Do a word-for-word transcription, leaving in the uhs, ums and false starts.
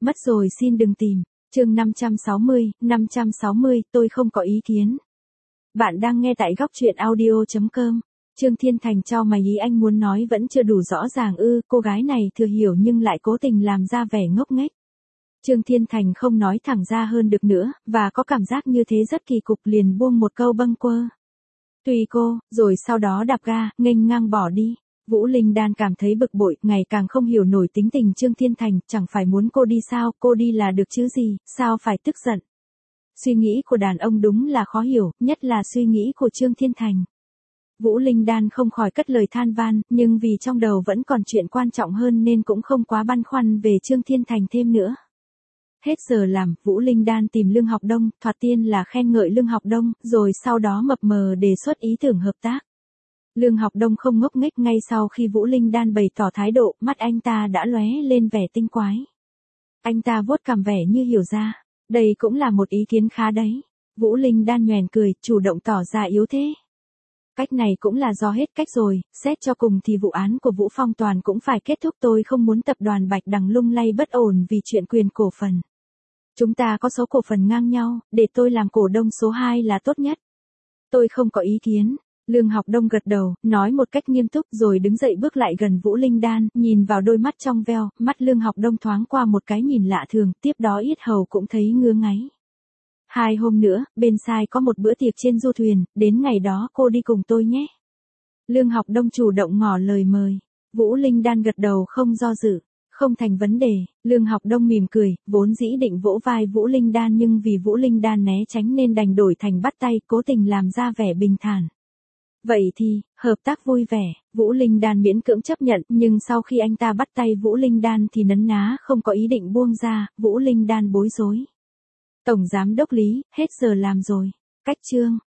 Mất rồi xin đừng tìm. Chương năm trăm sáu mươi, năm trăm sáu mươi, tôi không có ý kiến. Bạn đang nghe tại góc truyện audio chấm com. Trương Thiên Thành cho mày ý anh muốn nói vẫn chưa đủ rõ ràng ư, cô gái này thừa hiểu nhưng lại cố tình làm ra vẻ ngốc nghếch. Trương Thiên Thành không nói thẳng ra hơn được nữa, và có cảm giác như thế rất kỳ cục liền buông một câu bâng quơ. Tùy cô, rồi sau đó đạp ga, nghênh ngang bỏ đi. Vũ Linh Đan cảm thấy bực bội, ngày càng không hiểu nổi tính tình Trương Thiên Thành, chẳng phải muốn cô đi sao, cô đi là được chứ gì, sao phải tức giận. Suy nghĩ của đàn ông đúng là khó hiểu, nhất là suy nghĩ của Trương Thiên Thành. Vũ Linh Đan không khỏi cất lời than van, nhưng vì trong đầu vẫn còn chuyện quan trọng hơn nên cũng không quá băn khoăn về Trương Thiên Thành thêm nữa. Hết giờ làm, Vũ Linh Đan tìm Lương Học Đông, thoạt tiên là khen ngợi Lương Học Đông, rồi sau đó mập mờ đề xuất ý tưởng hợp tác. Lương Học Đông không ngốc nghếch, ngay sau khi Vũ Linh Đan bày tỏ thái độ, mắt anh ta đã lóe lên vẻ tinh quái. Anh ta vuốt cằm vẻ như hiểu ra, đây cũng là một ý kiến khá đấy. Vũ Linh Đan nhoẻn cười, chủ động tỏ ra yếu thế. Cách này cũng là do hết cách rồi, xét cho cùng thì vụ án của Vũ Phong Toàn cũng phải kết thúc, tôi không muốn tập đoàn Bạch Đằng lung lay bất ổn vì chuyện quyền cổ phần. Chúng ta có số cổ phần ngang nhau, để tôi làm cổ đông số hai là tốt nhất. Tôi không có ý kiến. Lương Học Đông gật đầu, nói một cách nghiêm túc rồi đứng dậy bước lại gần Vũ Linh Đan, nhìn vào đôi mắt trong veo, mắt Lương Học Đông thoáng qua một cái nhìn lạ thường, tiếp đó yết hầu cũng thấy ngứa ngáy. Hai hôm nữa, bên sai có một bữa tiệc trên du thuyền, đến ngày đó cô đi cùng tôi nhé. Lương Học Đông chủ động ngỏ lời mời. Vũ Linh Đan gật đầu không do dự. Không thành vấn đề, Lương Học Đông mỉm cười, vốn dĩ định vỗ vai Vũ Linh Đan nhưng vì Vũ Linh Đan né tránh nên đành đổi thành bắt tay, cố tình làm ra vẻ bình thản. Vậy thì, hợp tác vui vẻ, Vũ Linh Đan miễn cưỡng chấp nhận, nhưng sau khi anh ta bắt tay Vũ Linh Đan thì nấn ná không có ý định buông ra, Vũ Linh Đan bối rối. Tổng Giám Đốc Lý, hết giờ làm rồi. Cách chương.